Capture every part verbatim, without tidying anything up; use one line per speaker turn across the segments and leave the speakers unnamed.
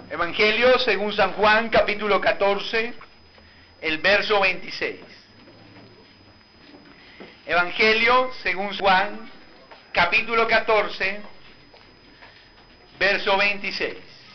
Evangelio según San Juan, capítulo catorce, el verso veintiséis. Evangelio según Juan, capítulo catorce, verso veintiséis.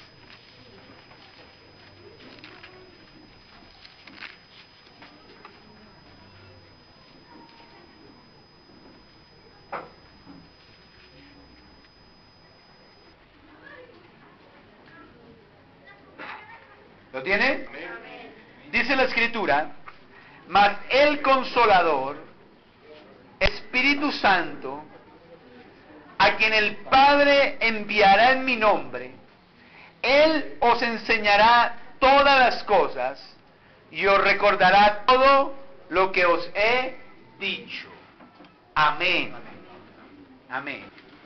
¿Lo tiene? Dice la Escritura: mas el Consolador, Espíritu Santo, a quien el Padre enviará en mi nombre, Él os enseñará todas las cosas y os recordará todo lo que os he dicho. Amén. Amén.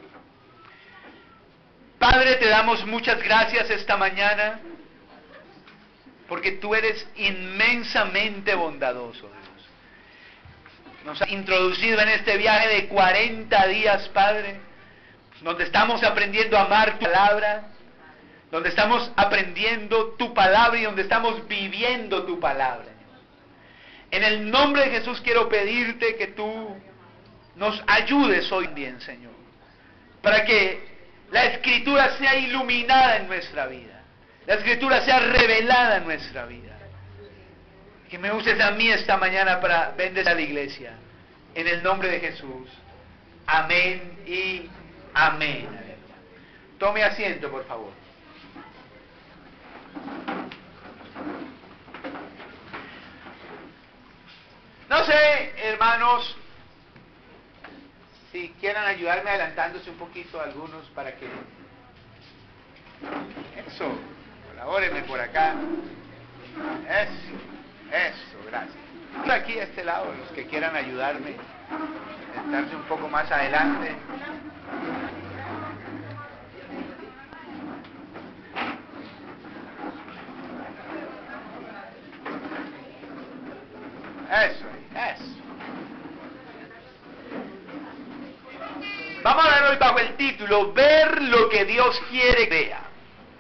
Padre, te damos muchas gracias esta mañana, porque tú eres inmensamente bondadoso, Dios. Nos has introducido en este viaje de cuarenta días, Padre, donde estamos aprendiendo a amar tu palabra, donde estamos aprendiendo tu palabra y donde estamos viviendo tu palabra. En el nombre de Jesús quiero pedirte que tú nos ayudes hoy bien, Señor, para que la Escritura sea iluminada en nuestra vida. La Escritura sea revelada en nuestra vida. Que me uses a mí esta mañana para bendecir a la iglesia. En el nombre de Jesús. Amén y amén. Tome asiento, por favor. No sé, hermanos, si quieran ayudarme adelantándose un poquito algunos para que... Eso. Colabórenme por acá. Eso, eso, gracias. Aquí a este lado, los que quieran ayudarme, sentarse un poco más adelante. Eso, eso. Vamos a ver hoy bajo el título: ver lo que Dios quiere que vea.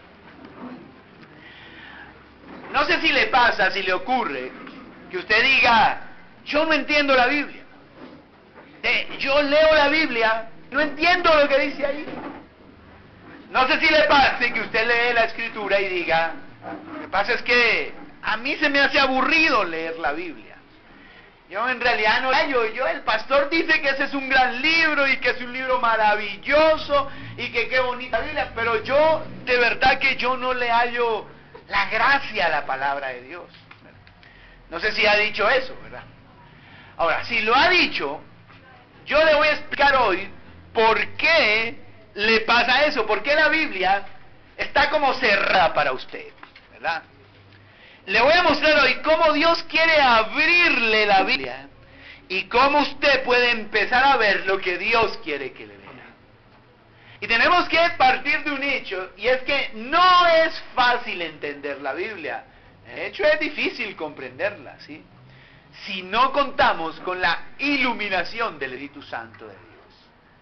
No sé si le pasa, si le ocurre, que usted diga: yo no entiendo la Biblia. Eh, yo leo la Biblia, no entiendo lo que dice ahí. No sé si le pase que usted lee la Escritura y diga: lo que pasa es que a mí se me hace aburrido leer la Biblia. Yo en realidad no hallo, yo, el pastor dice que ese es un gran libro y que es un libro maravilloso y que qué bonita Biblia, pero yo, de verdad que yo no le hallo la gracia a la palabra de Dios. No sé si ha dicho eso, ¿verdad? Ahora, si lo ha dicho, yo le voy a explicar hoy por qué le pasa eso, por qué la Biblia está como cerrada para usted, ¿verdad? Le voy a mostrar hoy cómo Dios quiere abrirle la Biblia y cómo usted puede empezar a ver lo que Dios quiere que le vea. Y tenemos que partir de un hecho, y es que no es fácil entender la Biblia. De hecho, es difícil comprenderla, ¿sí? Si no contamos con la iluminación del Espíritu Santo de Dios.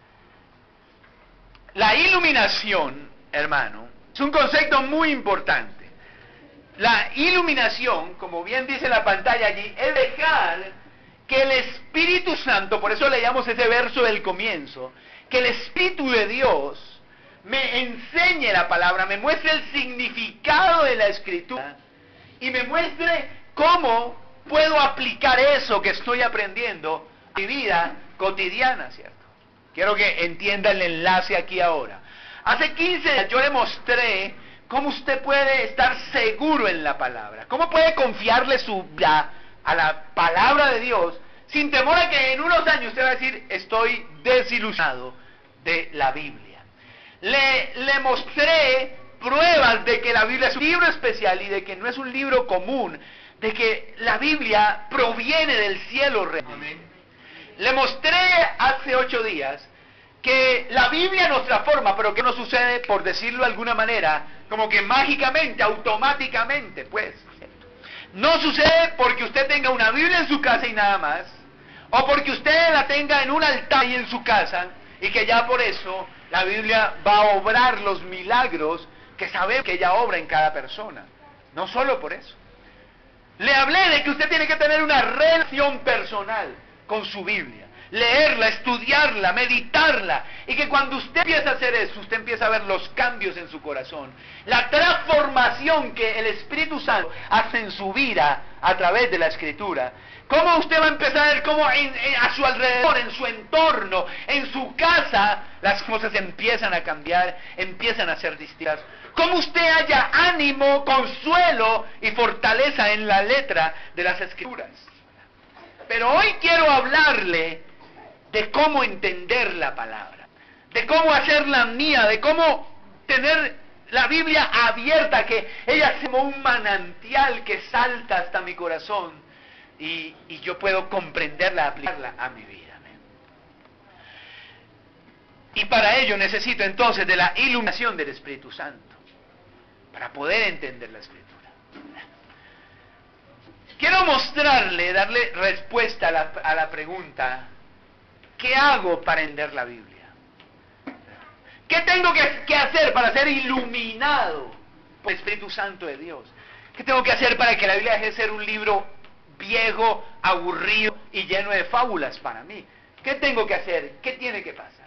La iluminación, hermano, es un concepto muy importante. La iluminación, como bien dice la pantalla allí, es dejar que el Espíritu Santo, por eso leíamos ese verso del comienzo, que el Espíritu de Dios me enseñe la palabra, me muestre el significado de la Escritura y me muestre cómo puedo aplicar eso que estoy aprendiendo a mi vida cotidiana, ¿cierto? Quiero que entienda el enlace aquí ahora. Hace quince días yo le mostré cómo usted puede estar seguro en la palabra, cómo puede confiarle su vida a la palabra de Dios sin temor a que en unos años usted va a decir: estoy desilusionado de la Biblia. Le, le mostré pruebas de que la Biblia es un libro especial y de que no es un libro común, de que la Biblia proviene del cielo real. Le mostré hace ocho días que la Biblia nos transforma, pero que no sucede, por decirlo de alguna manera, como que mágicamente, automáticamente, pues. No sucede porque usted tenga una Biblia en su casa y nada más, o porque usted la tenga en un altar y en su casa, y que ya por eso la Biblia va a obrar los milagros que sabemos que ella obra en cada persona. No solo por eso. Le hablé de que usted tiene que tener una relación personal con su Biblia. Leerla, estudiarla, meditarla. Y que cuando usted empieza a hacer eso, usted empieza a ver los cambios en su corazón. La transformación que el Espíritu Santo hace en su vida a través de la Escritura. Cómo usted va a empezar a ver cómo en, en, a su alrededor, en su entorno, en su casa, las cosas empiezan a cambiar, empiezan a ser distintas. Cómo usted haya ánimo, consuelo y fortaleza en la letra de las Escrituras. Pero hoy quiero hablarle de cómo entender la palabra, de cómo hacerla mía, de cómo tener la Biblia abierta, que ella es como un manantial que salta hasta mi corazón y, y yo puedo comprenderla, aplicarla a mi vida. Y para ello necesito entonces de la iluminación del Espíritu Santo, para poder entender la Escritura. Quiero mostrarle, darle respuesta a la, a la pregunta, ¿qué hago para entender la Biblia? ¿Qué tengo que, que hacer para ser iluminado por el Espíritu Santo de Dios? ¿Qué tengo que hacer para que la Biblia deje de ser un libro viejo, aburrido y lleno de fábulas para mí? ¿Qué tengo que hacer? ¿Qué tiene que pasar?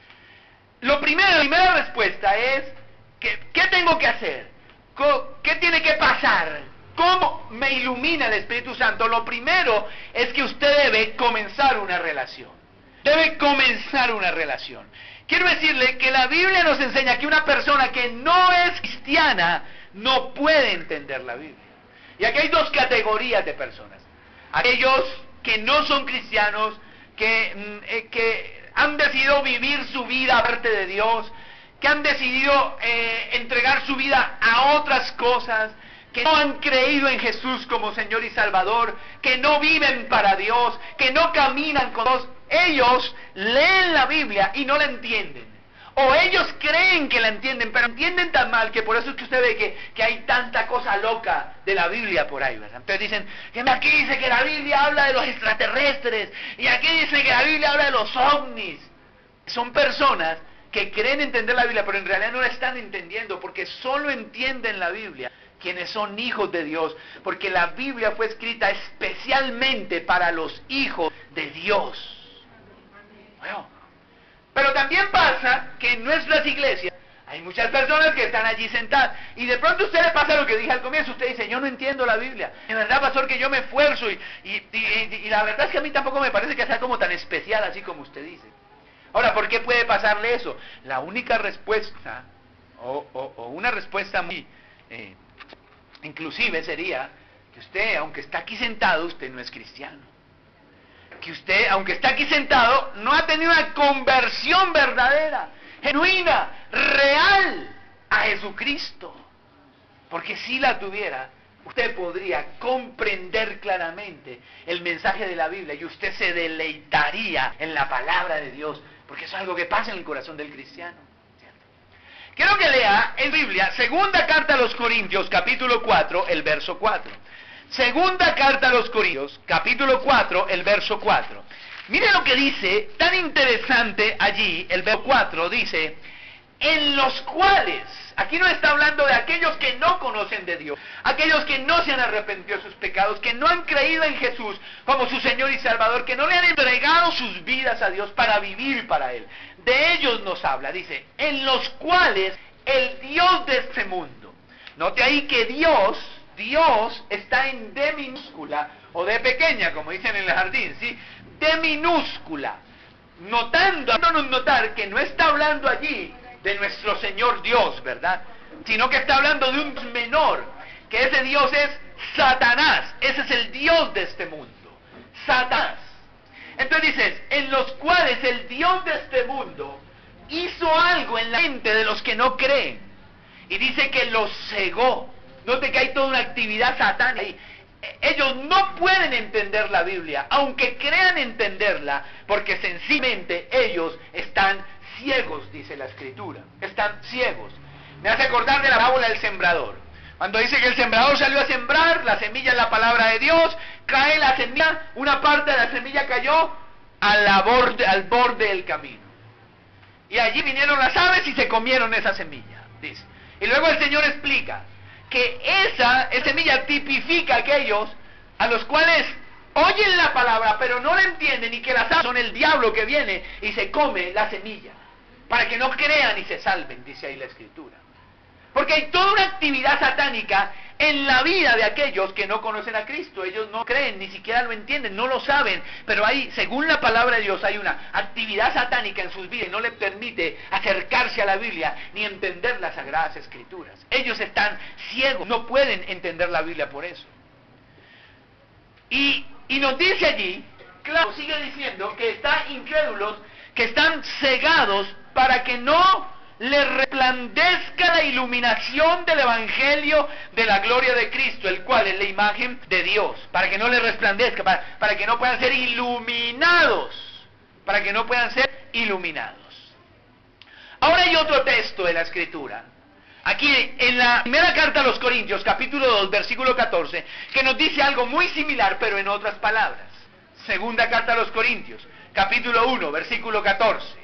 Lo primero, la primera respuesta es, ¿qué, qué tengo que hacer? ¿Qué tiene que pasar? ¿Cómo me ilumina el Espíritu Santo? Lo primero es que usted debe comenzar una relación. Debe comenzar una relación. Quiero decirle que la Biblia nos enseña que una persona que no es cristiana no puede entender la Biblia. Y aquí hay dos categorías de personas. Aquellos que no son cristianos, que, eh, que han decidido vivir su vida aparte de Dios, que han decidido eh, entregar su vida a otras cosas, que no han creído en Jesús como Señor y Salvador, que no viven para Dios, que no caminan con Dios. Ellos leen la Biblia y no la entienden. O ellos creen que la entienden, pero entienden tan mal que por eso es que usted ve que, que hay tanta cosa loca de la Biblia por ahí, ¿verdad? Entonces dicen, que aquí dice que la Biblia habla de los extraterrestres, y aquí dice que la Biblia habla de los ovnis. Son personas que creen entender la Biblia, pero en realidad no la están entendiendo, porque solo entienden la Biblia quienes son hijos de Dios, porque la Biblia fue escrita especialmente para los hijos de Dios. Bueno, pero también pasa que en nuestras iglesias hay muchas personas que están allí sentadas, y de pronto a usted le pasa lo que dije al comienzo. Usted dice, yo no entiendo la Biblia, en verdad, pastor, que yo me esfuerzo, y, y, y, y, y la verdad es que a mí tampoco me parece que sea como tan especial así como usted dice. Ahora, ¿por qué puede pasarle eso? La única respuesta, o, o, o una respuesta muy eh, inclusive sería que usted, aunque está aquí sentado, usted no es cristiano. Que usted, aunque está aquí sentado, no ha tenido una conversión verdadera, genuina, real a Jesucristo. Porque si la tuviera, usted podría comprender claramente el mensaje de la Biblia y usted se deleitaría en la palabra de Dios, porque eso es algo que pasa en el corazón del cristiano. Quiero que lea en Biblia, segunda carta a los Corintios, capítulo cuatro, el verso cuatro. Segunda carta a los Corintios, capítulo cuatro, el verso cuatro. Mire lo que dice, tan interesante allí, el verso cuatro dice, en los cuales, aquí no está hablando de aquellos que no conocen de Dios, aquellos que no se han arrepentido de sus pecados, que no han creído en Jesús como su Señor y Salvador, que no le han entregado sus vidas a Dios para vivir para Él. De ellos nos habla, dice, en los cuales el Dios de este mundo. Note ahí que Dios, Dios está en D minúscula, o D pequeña, como dicen en el jardín, ¿sí? D minúscula, notando, dándonos notar que no está hablando allí de nuestro Señor Dios, ¿verdad? Sino que está hablando de un menor, que ese Dios es Satanás, ese es el Dios de este mundo, Satanás. Entonces dices, en los cuales el Dios de este mundo hizo algo en la mente de los que no creen, y dice que los cegó. Note que hay toda una actividad satánica ahí. Ellos no pueden entender la Biblia, aunque crean entenderla, porque sencillamente ellos están ciegos, dice la Escritura. Están ciegos. Me hace acordar de la parábola del sembrador. Cuando dice que el sembrador salió a sembrar, la semilla es la palabra de Dios, cae la semilla, una parte de la semilla cayó a la borde, al borde del camino. Y allí vinieron las aves y se comieron esa semilla, dice. Y luego el Señor explica que esa, esa semilla tipifica a aquellos a los cuales oyen la palabra pero no la entienden y que las son el diablo que viene y se come la semilla para que no crean y se salven, dice ahí la Escritura. Porque hay toda una actividad satánica en la vida de aquellos que no conocen a Cristo. Ellos no creen, ni siquiera lo entienden, no lo saben. Pero hay, según la palabra de Dios, hay una actividad satánica en sus vidas y no les permite acercarse a la Biblia ni entender las Sagradas Escrituras. Ellos están ciegos, no pueden entender la Biblia por eso. Y, y nos dice allí, claro, sigue diciendo que están incrédulos, que están cegados para que no le resplandezca la iluminación del Evangelio de la gloria de Cristo, el cual es la imagen de Dios, para que no le resplandezca, para, para que no puedan ser iluminados, para que no puedan ser iluminados. Ahora hay otro texto de la Escritura, aquí en la primera carta a los Corintios, capítulo dos, versículo catorce, que nos dice algo muy similar, pero en otras palabras. Segunda carta a los Corintios, capítulo uno, versículo catorce.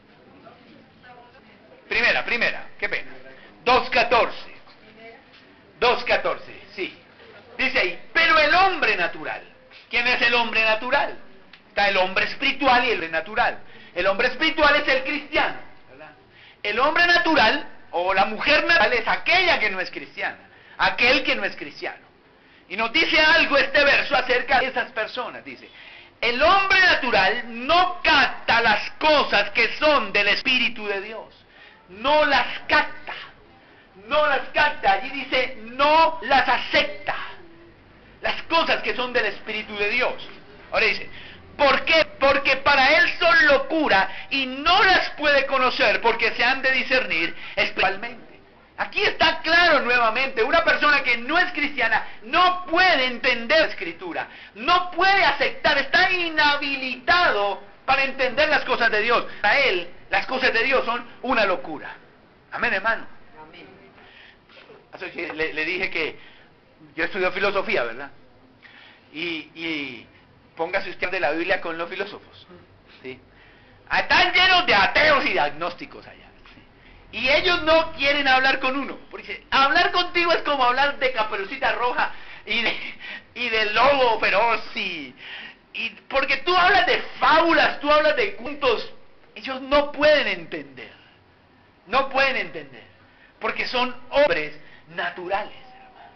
Primera, primera, qué pena. dos catorce. dos catorce, sí. Dice ahí, pero el hombre natural. ¿Quién es el hombre natural? Está el hombre espiritual y el hombre natural. El hombre espiritual es el cristiano, ¿verdad? El hombre natural, o la mujer natural, es aquella que no es cristiana. Aquel que no es cristiano. Y nos dice algo este verso acerca de esas personas. Dice, el hombre natural no capta las cosas que son del Espíritu de Dios. No las capta, no las capta, allí dice, no las acepta, las cosas que son del Espíritu de Dios. Ahora dice, ¿por qué? Porque para él son locura y no las puede conocer porque se han de discernir espiritualmente. Aquí está claro nuevamente, una persona que no es cristiana no puede entender la Escritura, no puede aceptar, está inhabilitado para entender las cosas de Dios. Para él, las cosas de Dios son una locura. Amén, hermano. Amén. Le, le dije que yo estudio filosofía, ¿verdad? Y, y póngase usted de la Biblia con los filósofos, ¿sí? Están llenos de ateos y de agnósticos allá, ¿sí? Y ellos no quieren hablar con uno. Porque dice, hablar contigo es como hablar de Caperucita Roja y de, y de lobo feroz y... Y porque tú hablas de fábulas, tú hablas de cuentos, ellos no pueden entender, no pueden entender, porque son hombres naturales, hermano.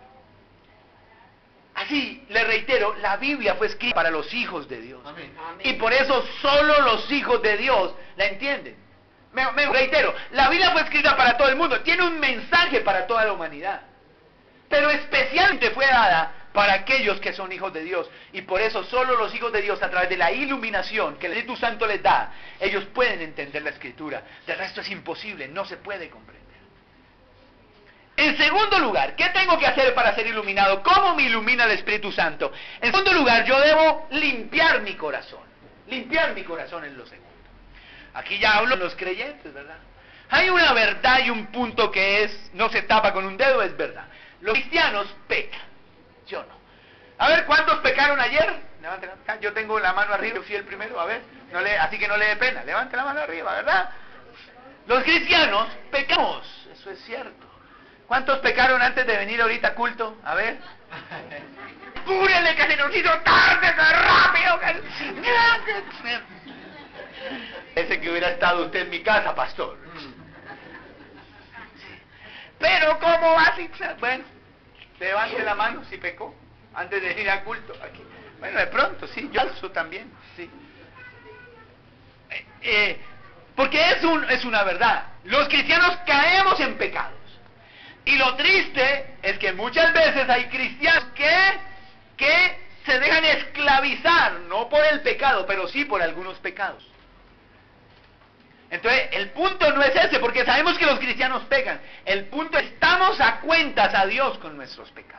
Así, le reitero, la Biblia fue escrita para los hijos de Dios. Amén. Y por eso solo los hijos de Dios la entienden. Me, me reitero, la Biblia fue escrita para todo el mundo, tiene un mensaje para toda la humanidad, pero especialmente fue dada para aquellos que son hijos de Dios. Y por eso solo los hijos de Dios, a través de la iluminación que el Espíritu Santo les da, ellos pueden entender la Escritura. Del resto es imposible, no se puede comprender. En segundo lugar, ¿qué tengo que hacer para ser iluminado? ¿Cómo me ilumina el Espíritu Santo? En segundo lugar, yo debo limpiar mi corazón. Limpiar mi corazón es lo segundo. Aquí ya hablo de los creyentes, ¿verdad? Hay una verdad y un punto que es, no se tapa con un dedo, es verdad. Los cristianos pecan. Yo no. A ver, ¿cuántos pecaron ayer? Levanten la mano. Yo tengo la mano arriba, yo fui el primero, a ver, no le, así que no le dé pena, levante la mano arriba, ¿verdad? Los cristianos pecamos, eso es cierto. ¿Cuántos pecaron antes de venir ahorita a culto? A ver. ¡Cúrele que se nos hizo tarde, que rápido! Que... Ese que hubiera estado usted en mi casa, pastor. Pero, ¿cómo va a ser? Bueno. Levante la mano si pecó antes de ir a culto aquí. Bueno, de pronto, sí, yo alzo también, sí. Eh, eh, porque es, un, es una verdad. Los cristianos caemos en pecados. Y lo triste es que muchas veces hay cristianos que, que se dejan esclavizar, no por el pecado, pero sí por algunos pecados. Entonces, el punto no es ese, porque sabemos que los cristianos pecan. El punto es, estamos a cuentas a Dios con nuestros pecados.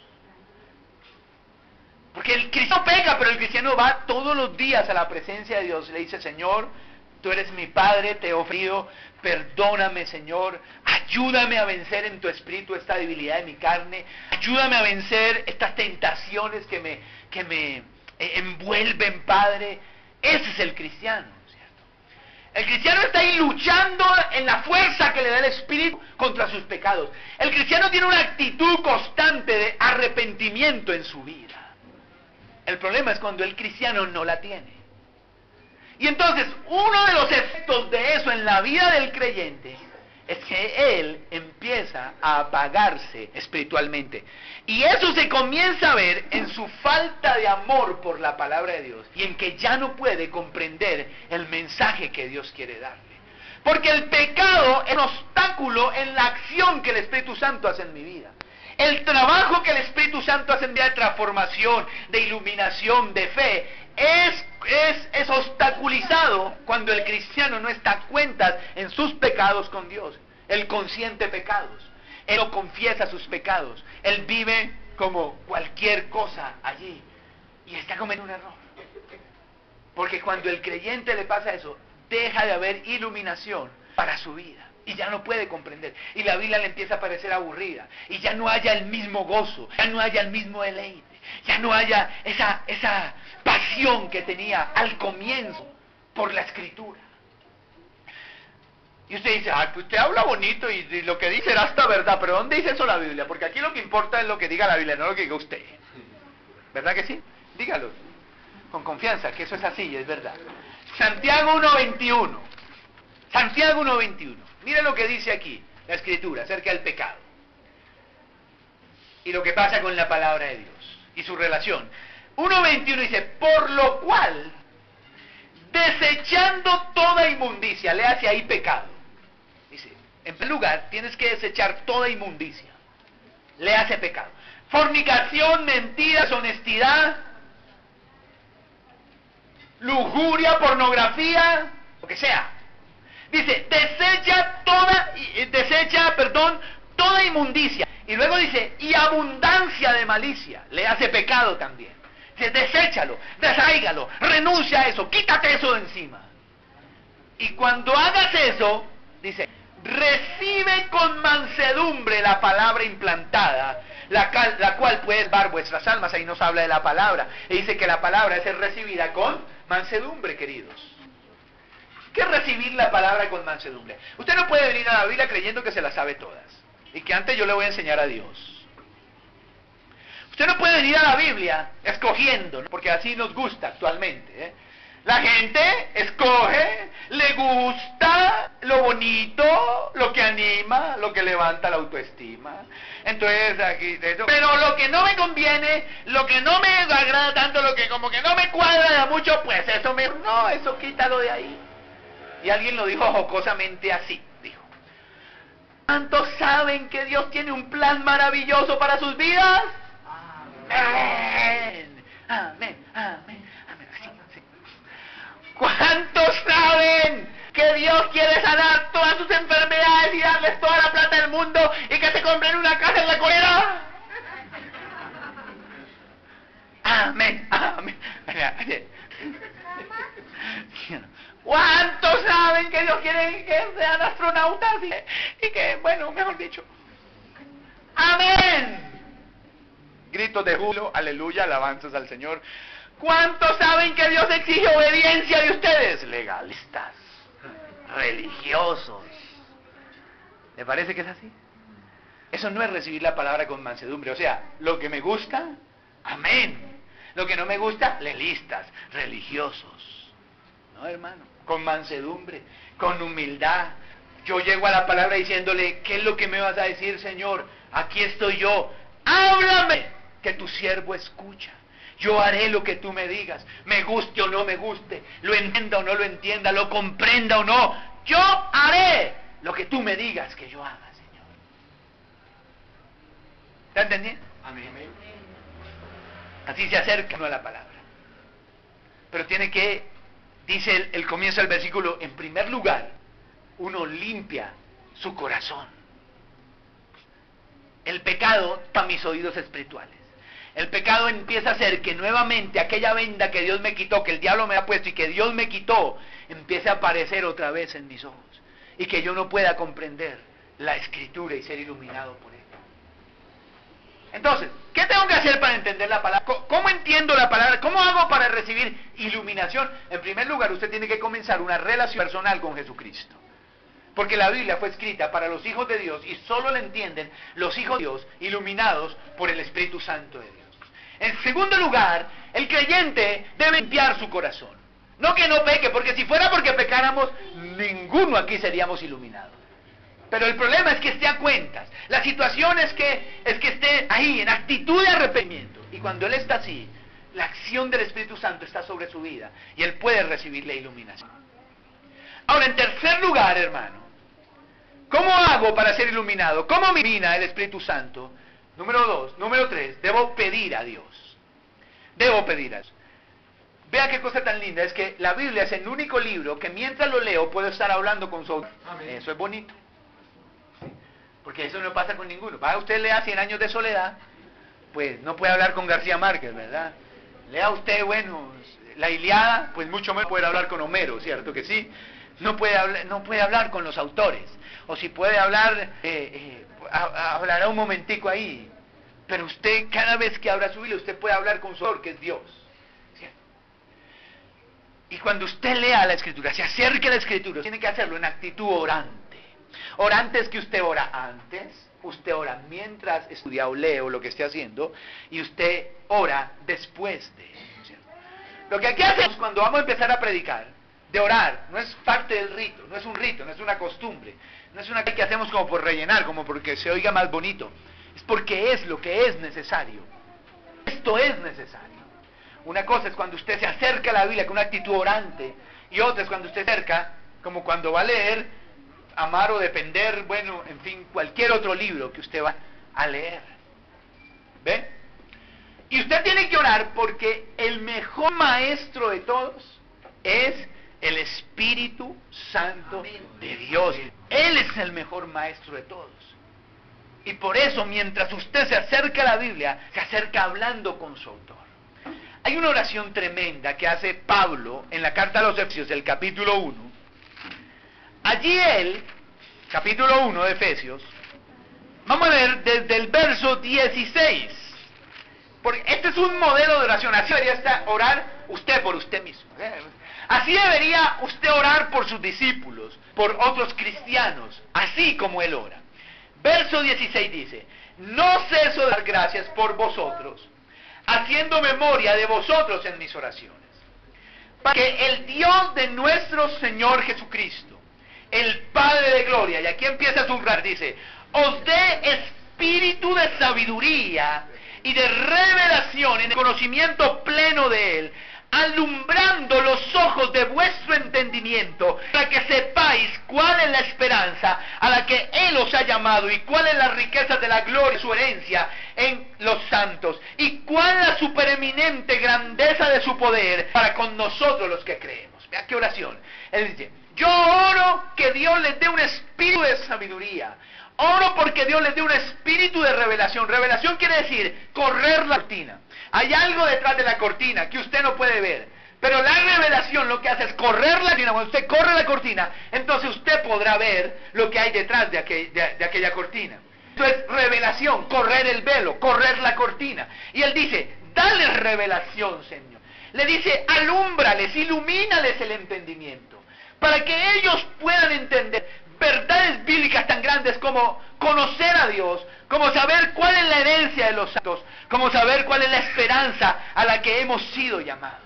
Porque el cristiano peca, pero el cristiano va todos los días a la presencia de Dios y le dice, Señor, tú eres mi Padre, te he ofrecido, perdóname, Señor, ayúdame a vencer en tu espíritu esta debilidad de mi carne, ayúdame a vencer estas tentaciones que me, que me envuelven, Padre. Ese es el cristiano. El cristiano está ahí luchando en la fuerza que le da el Espíritu contra sus pecados. El cristiano tiene una actitud constante de arrepentimiento en su vida. El problema es cuando el cristiano no la tiene. Y entonces, uno de los efectos de eso en la vida del creyente es que él empieza a apagarse espiritualmente. Y eso se comienza a ver en su falta de amor por la palabra de Dios y en que ya no puede comprender el mensaje que Dios quiere darle. Porque el pecado es un obstáculo en la acción que el Espíritu Santo hace en mi vida. El trabajo que el Espíritu Santo hace en mi vida de transformación, de iluminación, de fe, es, es, es obstaculizado cuando el cristiano no está a cuentas en sus pecados con Dios. Él consiente pecados, él no confiesa sus pecados, él vive como cualquier cosa allí y está cometiendo un error. Porque cuando el creyente le pasa eso, deja de haber iluminación para su vida. Y ya no puede comprender. Y la Biblia le empieza a parecer aburrida. Y ya no haya el mismo gozo. Ya no haya el mismo deleite. Ya no haya esa, esa pasión que tenía al comienzo por la Escritura. Y usted dice, ah, pues usted habla bonito y, y lo que dice era hasta verdad. Pero ¿dónde dice eso la Biblia? Porque aquí lo que importa es lo que diga la Biblia, no lo que diga usted. ¿Verdad que sí? Dígalo. Con confianza, que eso es así, es verdad. Santiago uno veintiuno. Santiago uno veintiuno. Mire lo que dice aquí la Escritura acerca del pecado. Y lo que pasa con la palabra de Dios. Y su relación. uno veintiuno dice, por lo cual, desechando toda inmundicia, le hace ahí pecado. Dice, en primer lugar, tienes que desechar toda inmundicia. Le hace pecado. Fornicación, mentiras, honestidad, lujuria, pornografía, lo que sea. Dice, desecha toda, desecha, perdón, toda inmundicia. Y luego dice, y abundancia de malicia. Le hace pecado también. Dice, deséchalo, desháigalo, renuncia a eso, quítate eso de encima. Y cuando hagas eso, dice, recibe con mansedumbre la palabra implantada, la, cal, la cual puede salvar vuestras almas. Ahí nos habla de la palabra. Y dice que la palabra es ser recibida con mansedumbre, queridos. ¿Qué es recibir la palabra con mansedumbre? Usted no puede venir a la Biblia creyendo que se la sabe todas y que antes yo le voy a enseñar a Dios. Usted no puede venir a la Biblia escogiendo, ¿no? Porque así nos gusta actualmente, ¿eh? La gente escoge, le gusta lo bonito, lo que anima, lo que levanta la autoestima. Entonces aquí, eso. Pero lo que no me conviene, lo que no me agrada tanto, lo que como que no me cuadra mucho, pues eso me... No, eso quítalo de ahí. Y alguien lo dijo jocosamente así, dijo, ¿cuántos saben que Dios tiene un plan maravilloso para sus vidas? Amén, amén, amén, amén. Así, así. ¿Cuántos saben que Dios quiere sanar todas sus enfermedades y darles toda la plata del mundo y que se compren una casa en la colera? Amén, amén. ¿Cuántos saben que Dios quiere que sean astronautas? Y, y que, bueno, mejor dicho, amén. Gritos de júbilo, aleluya, alabanzas al Señor. ¿Cuántos saben que Dios exige obediencia de ustedes? Legalistas, religiosos. ¿Le parece que es así? Eso no es recibir la palabra con mansedumbre. O sea, lo que me gusta, amén. Lo que no me gusta, legalistas, religiosos. No, hermano, con mansedumbre, con humildad. Yo llego a la palabra diciéndole, ¿qué es lo que me vas a decir, Señor? Aquí estoy yo. Háblame, que tu siervo escucha. Yo haré lo que tú me digas, me guste o no me guste, lo entienda o no lo entienda, lo comprenda o no. Yo haré lo que tú me digas que yo haga, Señor. ¿Está entendiendo? Amén. Así se acerca uno a la palabra. Pero tiene que, dice el, el comienzo del versículo, en primer lugar, uno limpia su corazón. El pecado tapa mis oídos espirituales. El pecado empieza a hacer que nuevamente aquella venda que Dios me quitó, que el diablo me ha puesto y que Dios me quitó, empiece a aparecer otra vez en mis ojos. Y que yo no pueda comprender la Escritura y ser iluminado por él. Entonces, ¿qué tengo que hacer para entender la palabra? ¿Cómo entiendo la palabra? ¿Cómo hago para recibir iluminación? En primer lugar, usted tiene que comenzar una relación personal con Jesucristo. Porque la Biblia fue escrita para los hijos de Dios y solo la entienden los hijos de Dios iluminados por el Espíritu Santo de Dios. En segundo lugar, el creyente debe limpiar su corazón. No que no peque, porque si fuera porque pecáramos, ninguno aquí seríamos iluminados. Pero el problema es que esté a cuentas. La situación es que, es que esté ahí, en actitud de arrepentimiento. Y cuando él está así, la acción del Espíritu Santo está sobre su vida y él puede recibir la iluminación. Ahora, en tercer lugar, hermano, ¿cómo hago para ser iluminado? ¿Cómo me ilumina el Espíritu Santo? Número dos, número tres, debo pedir a Dios. Debo pedir a Dios. Vea qué cosa tan linda, es que la Biblia es el único libro que mientras lo leo puedo estar hablando con su autor. Eso es bonito. Porque eso no pasa con ninguno. Vaya usted lea Cien años de soledad, pues no puede hablar con García Márquez, ¿verdad? Lea usted, bueno, la Ilíada, pues mucho menos puede hablar con Homero, ¿cierto que sí? No puede hablar, no puede hablar con los autores. O si puede hablar, eh, eh, hablará un momentico ahí. Pero usted, cada vez que abra su Biblia, usted puede hablar con su autor, que es Dios. ¿Cierto? Y cuando usted lea la Escritura, se acerque a la Escritura, tiene que hacerlo en actitud orante. Orante es que usted ora antes, usted ora mientras estudia o lee o lo que esté haciendo, y usted ora después de. ¿Cierto? Lo que aquí hacemos cuando vamos a empezar a predicar, de orar, no es parte del rito, no es un rito, no es una costumbre, no es una cosa que hacemos como por rellenar, como porque se oiga más bonito, es porque es lo que es necesario. Esto es necesario. Una cosa es cuando usted se acerca a la Biblia con una actitud orante, y otra es cuando usted se acerca, como cuando va a leer, amar o depender, bueno, en fin, cualquier otro libro que usted va a leer. ¿Ve? Y usted tiene que orar porque el mejor maestro de todos es el Espíritu Santo de Dios. Él es el mejor maestro de todos. Y por eso, mientras usted se acerca a la Biblia, se acerca hablando con su autor. Hay una oración tremenda que hace Pablo en la carta a los Efesios, el capítulo uno. Allí él, capítulo uno de Efesios, vamos a ver desde el verso dieciséis. Porque este es un modelo de oración. Así debería estar, orar usted por usted mismo. Así debería usted orar por sus discípulos, por otros cristianos, así como él ora. Verso dieciséis dice: no ceso de dar gracias por vosotros, haciendo memoria de vosotros en mis oraciones, para que el Dios de nuestro Señor Jesucristo, el Padre de gloria, y aquí empieza a subrayar, dice, os dé espíritu de sabiduría y de revelación en el conocimiento pleno de Él, alumbrando los ojos de vuestro entendimiento, para que sepáis cuál es la esperanza a la que Él os ha llamado, y cuál es la riqueza de la gloria de su herencia en los santos, y cuál la supereminente grandeza de su poder para con nosotros los que creemos. Vea qué oración. Él dice: yo oro que Dios les dé un espíritu de sabiduría. Oro porque Dios les dé un espíritu de revelación. Revelación quiere decir correr la cortina. Hay algo detrás de la cortina que usted no puede ver. Pero la revelación lo que hace es correr la cortina. Cuando usted corre la cortina, entonces usted podrá ver lo que hay detrás de, aquel, de, de aquella cortina. Entonces, revelación, correr el velo, correr la cortina. Y él dice: dale revelación, Señor. Le dice: alúmbrales, ilumínales el entendimiento, para que ellos puedan entender verdades bíblicas tan grandes como conocer a Dios, como saber cuál es la herencia de los santos, como saber cuál es la esperanza a la que hemos sido llamados.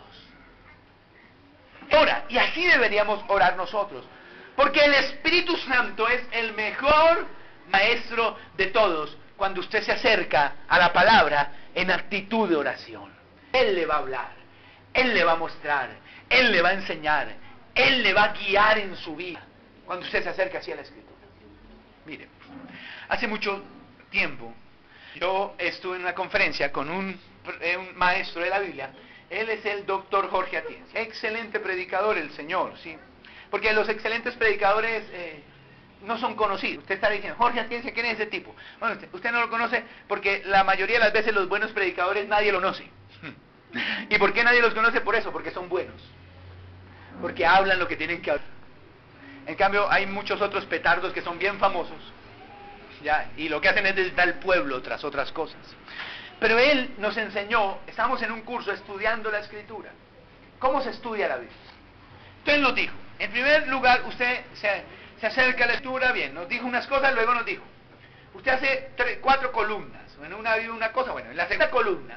Ora, y así deberíamos orar nosotros, porque el Espíritu Santo es el mejor maestro de todos cuando usted se acerca a la palabra en actitud de oración. Él le va a hablar, Él le va a mostrar, Él le va a enseñar, Él le va a guiar en su vida cuando usted se acerca así a la Escritura. Mire, hace mucho tiempo yo estuve en una conferencia con un, un maestro de la Biblia. Él es el doctor Jorge Atienza, excelente predicador el señor, ¿sí? Porque los excelentes predicadores eh, no son conocidos. Usted está diciendo: Jorge Atienza, ¿quién es ese tipo? Bueno, usted, usted no lo conoce porque la mayoría de las veces los buenos predicadores nadie lo conoce. ¿Y por qué nadie los conoce? Por eso, porque son buenos, porque hablan lo que tienen que hablar. En cambio, hay muchos otros petardos que son bien famosos, ¿ya? Y lo que hacen es desviar el pueblo tras otras cosas. Pero él nos enseñó, estamos en un curso estudiando la Escritura. ¿Cómo se estudia la Biblia? Entonces nos dijo, en primer lugar, usted se, se acerca a la lectura, bien, nos dijo unas cosas, luego nos dijo, usted hace tres, cuatro columnas, en una vive una cosa, bueno, en la segunda columna,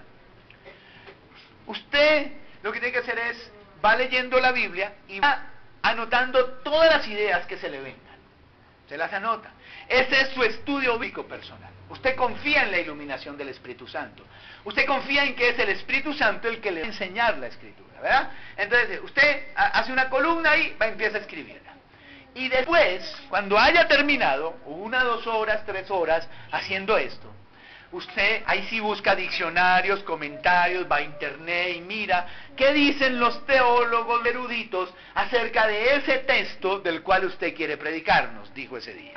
usted lo que tiene que hacer es, va leyendo la Biblia y va anotando todas las ideas que se le vengan. Se las anota. Ese es su estudio bíblico personal. Usted confía en la iluminación del Espíritu Santo. Usted confía en que es el Espíritu Santo el que le va a enseñar la Escritura, ¿verdad? Entonces, usted hace una columna y va, empieza a escribirla. Y después, cuando haya terminado, una, dos horas, tres horas haciendo esto, usted ahí sí busca diccionarios, comentarios, va a internet y mira qué dicen los teólogos eruditos acerca de ese texto del cual usted quiere predicarnos, dijo ese día.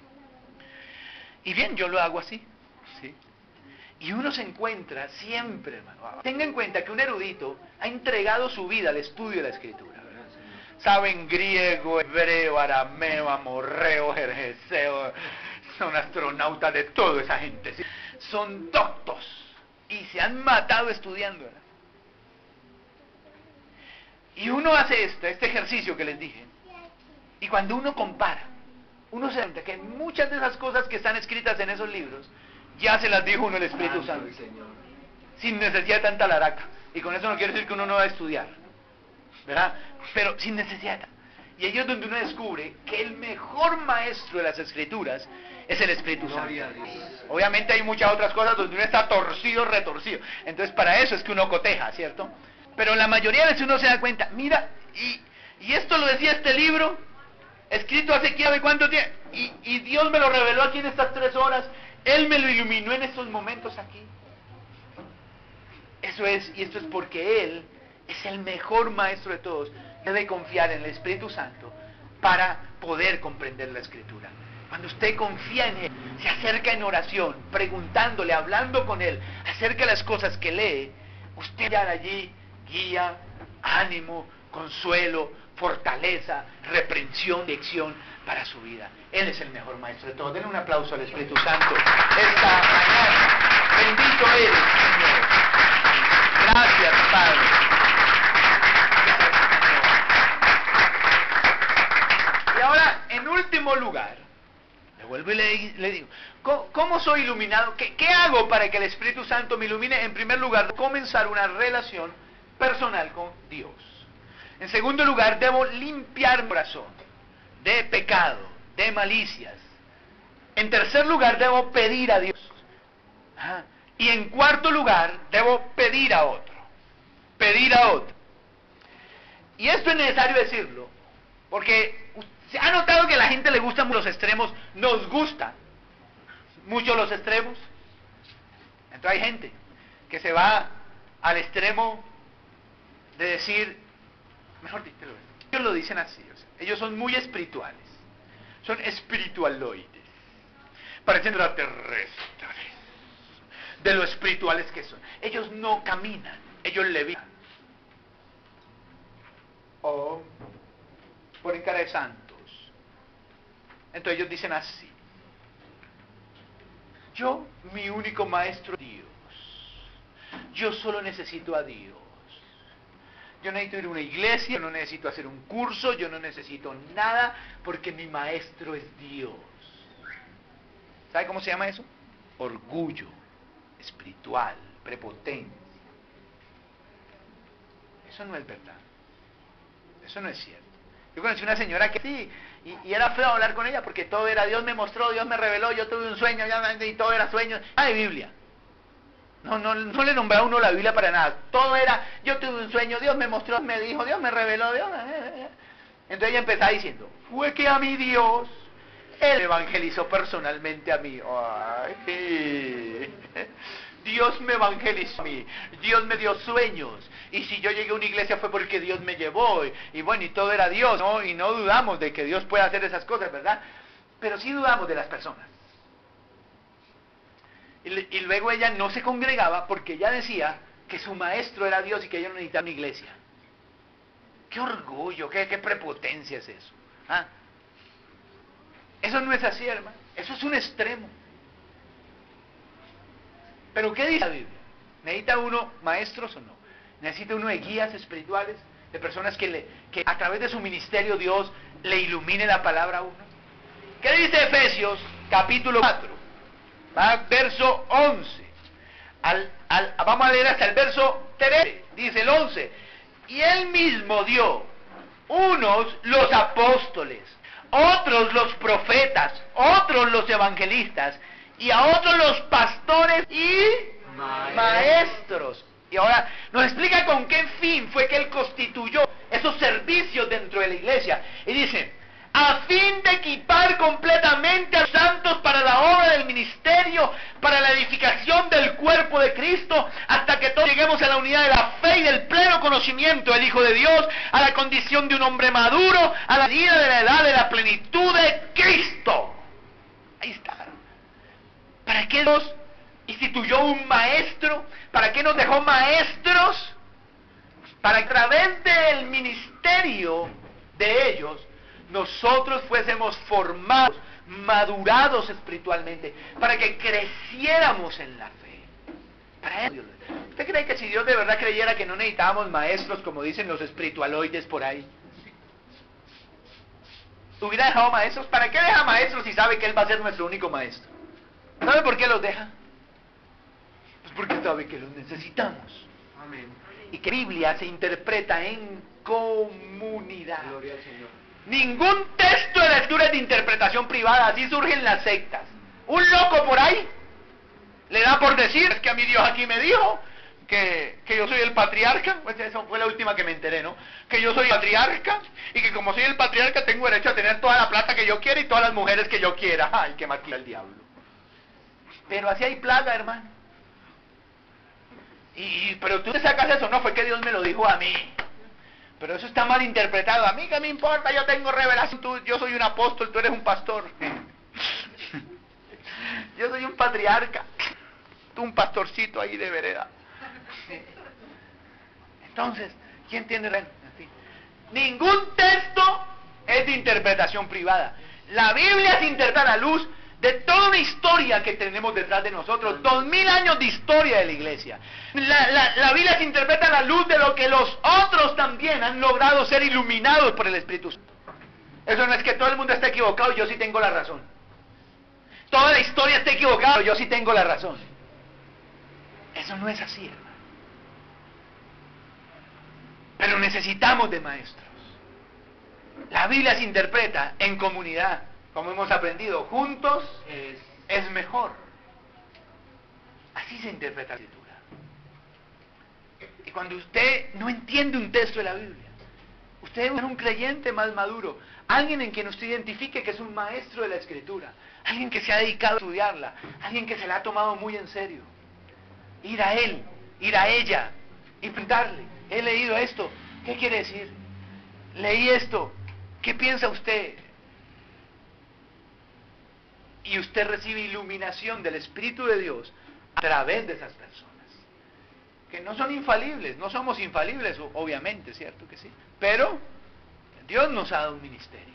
Y bien, yo lo hago así, ¿sí? Y uno se encuentra siempre, hermano. Tenga en cuenta que un erudito ha entregado su vida al estudio de la Escritura, ¿verdad? Saben griego, hebreo, arameo, amorreo, jerjeseo, son astronautas de toda esa gente, ¿sí? Son doctos y se han matado estudiando, ¿verdad? Y uno hace esto, este ejercicio que les dije, y cuando uno compara, uno se da cuenta que muchas de esas cosas que están escritas en esos libros, ya se las dijo uno el Espíritu Santo, sin necesidad de tanta laraca. Y con eso no quiere decir que uno no va a estudiar, ¿verdad? Pero sin necesidad. Y ahí es donde uno descubre que el mejor maestro de las Escrituras es el Espíritu Santo. Obviamente hay muchas otras cosas donde uno está torcido, retorcido. Entonces para eso es que uno coteja, ¿cierto? Pero la mayoría de veces uno se da cuenta, mira, y, y esto lo decía este libro, escrito hace quién sabe cuánto tiempo, y, y Dios me lo reveló aquí en estas tres horas, Él me lo iluminó en estos momentos aquí. Eso es, y esto es porque Él es el mejor maestro de todos. Debe confiar en el Espíritu Santo para poder comprender la Escritura. Cuando usted confía en Él, se acerca en oración, preguntándole, hablando con Él, acerca de las cosas que lee, usted ya allí guía, ánimo, consuelo, fortaleza, reprensión, dirección para su vida. Él es el mejor maestro de todos. Denle un aplauso al Espíritu Santo esta mañana. Bendito eres, Señor. Gracias, Padre. Y ahora, en último lugar, le vuelvo y le, le digo, ¿cómo, ¿cómo soy iluminado? ¿Qué, ¿Qué hago para que el Espíritu Santo me ilumine? En primer lugar, comenzar una relación personal con Dios. En segundo lugar, debo limpiar mi corazón de pecado, de malicias. En tercer lugar, debo pedir a Dios. Ajá. Y en cuarto lugar, debo pedir a otro. Pedir a otro. Y esto es necesario decirlo, porque ¿se ha notado que a la gente le gustan los extremos? Nos gustan mucho los extremos. Entonces hay gente que se va al extremo de decir, mejor dicho, ellos lo dicen así, o sea, ellos son muy espirituales, son espiritualoides, parecen extraterrestres, de lo espirituales que son. Ellos no caminan, ellos levitan. O ponen cara de santos. Entonces ellos dicen así, yo, mi único maestro es Dios, yo solo necesito a Dios. Yo necesito ir a una iglesia, yo no necesito hacer un curso, yo no necesito nada, porque mi maestro es Dios. ¿Sabe cómo se llama eso? Orgullo espiritual, prepotencia. Eso no es verdad. Eso no es cierto. Yo conocí una señora que sí, y, y era feo hablar con ella, porque todo era Dios me mostró, Dios me reveló, yo tuve un sueño, y todo era sueño. Ah, de Biblia. No, no, no le nombraba a uno la Biblia para nada. Todo era, yo tuve un sueño, Dios me mostró, me dijo, Dios me reveló, Dios me... Entonces ella empezaba diciendo, fue que a mi Dios, Él evangelizó personalmente a mí. Ay, Dios me evangelizó a mí, Dios me dio sueños, y si yo llegué a una iglesia fue porque Dios me llevó, y, y bueno, y todo era Dios, ¿no? Y no dudamos de que Dios pueda hacer esas cosas, ¿verdad? Pero sí dudamos de las personas. Y, y luego ella no se congregaba porque ella decía que su maestro era Dios y que ella no necesitaba una iglesia. ¡Qué orgullo! ¡Qué, qué prepotencia es eso! ¿Ah? Eso no es así, hermano. Eso es un extremo. Pero ¿qué dice la Biblia? ¿Necesita uno maestros o no? ¿Necesita uno de guías espirituales? ¿De personas que, le, que a través de su ministerio Dios le ilumine la palabra a uno? ¿Qué dice Efesios capítulo cuatro? Va, verso once. Al, al, vamos a leer hasta el verso trece. Dice el once. Y Él mismo dio unos los apóstoles, otros los profetas, otros los evangelistas, y a otros los pastores y maestros. maestros. Y ahora nos explica con qué fin fue que Él constituyó esos servicios dentro de la iglesia. Y dice, a fin de equipar completamente a los santos para la obra del ministerio, para la edificación del cuerpo de Cristo, hasta que todos lleguemos a la unidad de la fe y del pleno conocimiento del Hijo de Dios, a la condición de un hombre maduro, a la medida de la edad de la plenitud de Cristo. Ahí está. ¿Para qué Dios instituyó un maestro? ¿Para qué nos dejó maestros? Para que a través del ministerio de ellos nosotros fuésemos formados, madurados espiritualmente, para que creciéramos en la fe. Para eso, ¿usted cree que si Dios de verdad creyera que no necesitábamos maestros, como dicen los espiritualoides por ahí, hubiera dejado maestros? ¿Para qué deja maestros si sabe que Él va a ser nuestro único maestro? ¿Sabe por qué los deja? Pues porque sabe que los necesitamos.
Amén.
Y que la Biblia se interpreta en comunidad.
Gloria al Señor.
Ningún texto de lectura es de interpretación privada, así surgen las sectas. Un loco por ahí le da por decir, es que a mi Dios aquí me dijo que, que yo soy el patriarca, pues esa fue la última que me enteré, ¿no? Que yo soy patriarca y que como soy el patriarca tengo derecho a tener toda la plata que yo quiera y todas las mujeres que yo quiera. Ay, qué maquila el diablo. Pero así hay plaga, hermano. Y, pero tú te sacas eso, no, fue que Dios me lo dijo a mí. Pero eso está mal interpretado. A mí qué me importa, yo tengo revelación, tú, yo soy un apóstol, tú eres un pastor. Yo soy un patriarca, tú un pastorcito ahí de vereda. Entonces, ¿quién tiene re- Ningún texto es de interpretación privada. La Biblia se interpreta a la luz de toda una historia que tenemos detrás de nosotros, dos mil años de historia de la iglesia. La, la, la Biblia se interpreta a la luz de lo que los otros también han logrado ser iluminados por el Espíritu Santo. Eso no es que todo el mundo esté equivocado, yo sí tengo la razón. Toda la historia está equivocada, yo sí tengo la razón. Eso no es así, hermano. Pero necesitamos de maestros. La Biblia se interpreta en comunidad. Como hemos aprendido, juntos es, es mejor. Así se interpreta la Escritura. Y cuando usted no entiende un texto de la Biblia, usted es un creyente más maduro, alguien en quien usted identifique que es un maestro de la Escritura, alguien que se ha dedicado a estudiarla, alguien que se la ha tomado muy en serio. Ir a él, ir a ella y preguntarle, he leído esto, ¿qué quiere decir? Leí esto, ¿qué piensa usted? Y usted recibe iluminación del Espíritu de Dios a través de esas personas. Que no son infalibles, no somos infalibles, obviamente, ¿cierto que sí? Pero Dios nos ha dado un ministerio.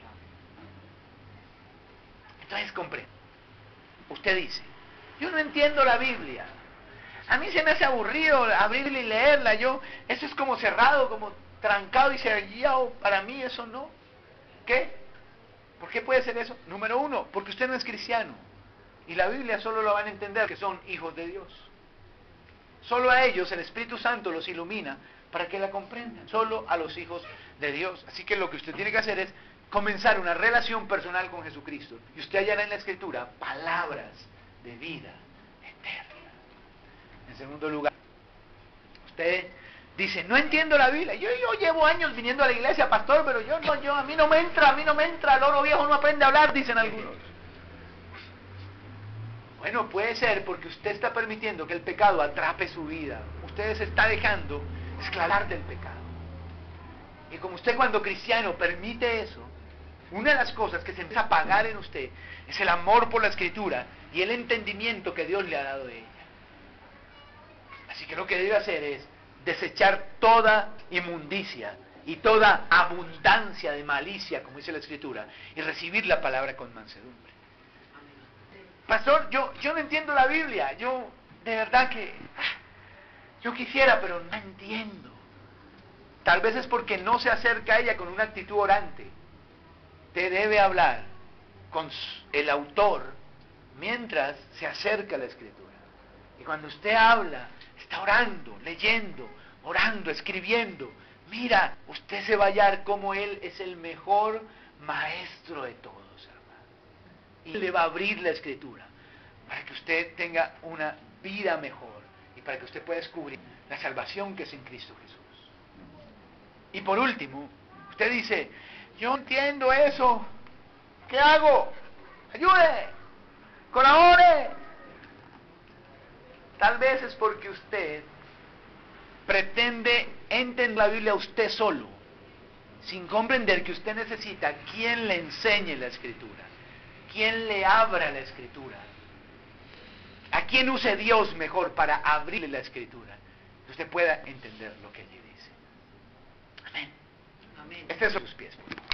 Entonces comprende. Usted dice, yo no entiendo la Biblia. A mí se me hace aburrido abrirla y leerla. Yo, eso es como cerrado, como trancado y sellado. Para mí eso no. ¿Qué? ¿Por qué puede ser eso? Número uno, porque usted no es cristiano. Y la Biblia solo lo van a entender que son hijos de Dios. Solo a ellos el Espíritu Santo los ilumina para que la comprendan. Solo a los hijos de Dios. Así que lo que usted tiene que hacer es comenzar una relación personal con Jesucristo. Y usted hallará en la Escritura palabras de vida eterna. En segundo lugar, usted dice, no entiendo la Biblia. Yo, yo llevo años viniendo a la iglesia, pastor, pero yo no, yo, a mí no me entra, a mí no me entra, el oro viejo no aprende a hablar, dicen algunos. Bueno, puede ser porque usted está permitiendo que el pecado atrape su vida. Usted se está dejando esclavar del pecado. Y como usted cuando cristiano permite eso, una de las cosas que se empieza a apagar en usted es el amor por la Escritura y el entendimiento que Dios le ha dado de ella. Así que lo que debe hacer es desechar toda inmundicia y toda abundancia de malicia, como dice la Escritura, y recibir la palabra con mansedumbre. pastor, yo, yo no entiendo la Biblia, yo de verdad que yo quisiera, pero no entiendo. Tal vez es porque no se acerca a ella con una actitud orante. Te debe hablar con el autor mientras se acerca a la Escritura. Y cuando usted habla, está orando, leyendo, orando, escribiendo. Mira, usted se va a hallar como Él es el mejor maestro de todos, hermano. Y le va a abrir la Escritura para que usted tenga una vida mejor y para que usted pueda descubrir la salvación que es en Cristo Jesús. Y por último, usted dice, yo entiendo eso, ¿qué hago? ¡Ayude! ¡Colabore! Tal vez es porque usted pretende entender la Biblia usted solo, sin comprender que usted necesita quien le enseñe la Escritura, quien le abra la Escritura, a quien use Dios mejor para abrirle la Escritura, que usted pueda entender lo que allí dice. Amén. Amén. Este es sus pies.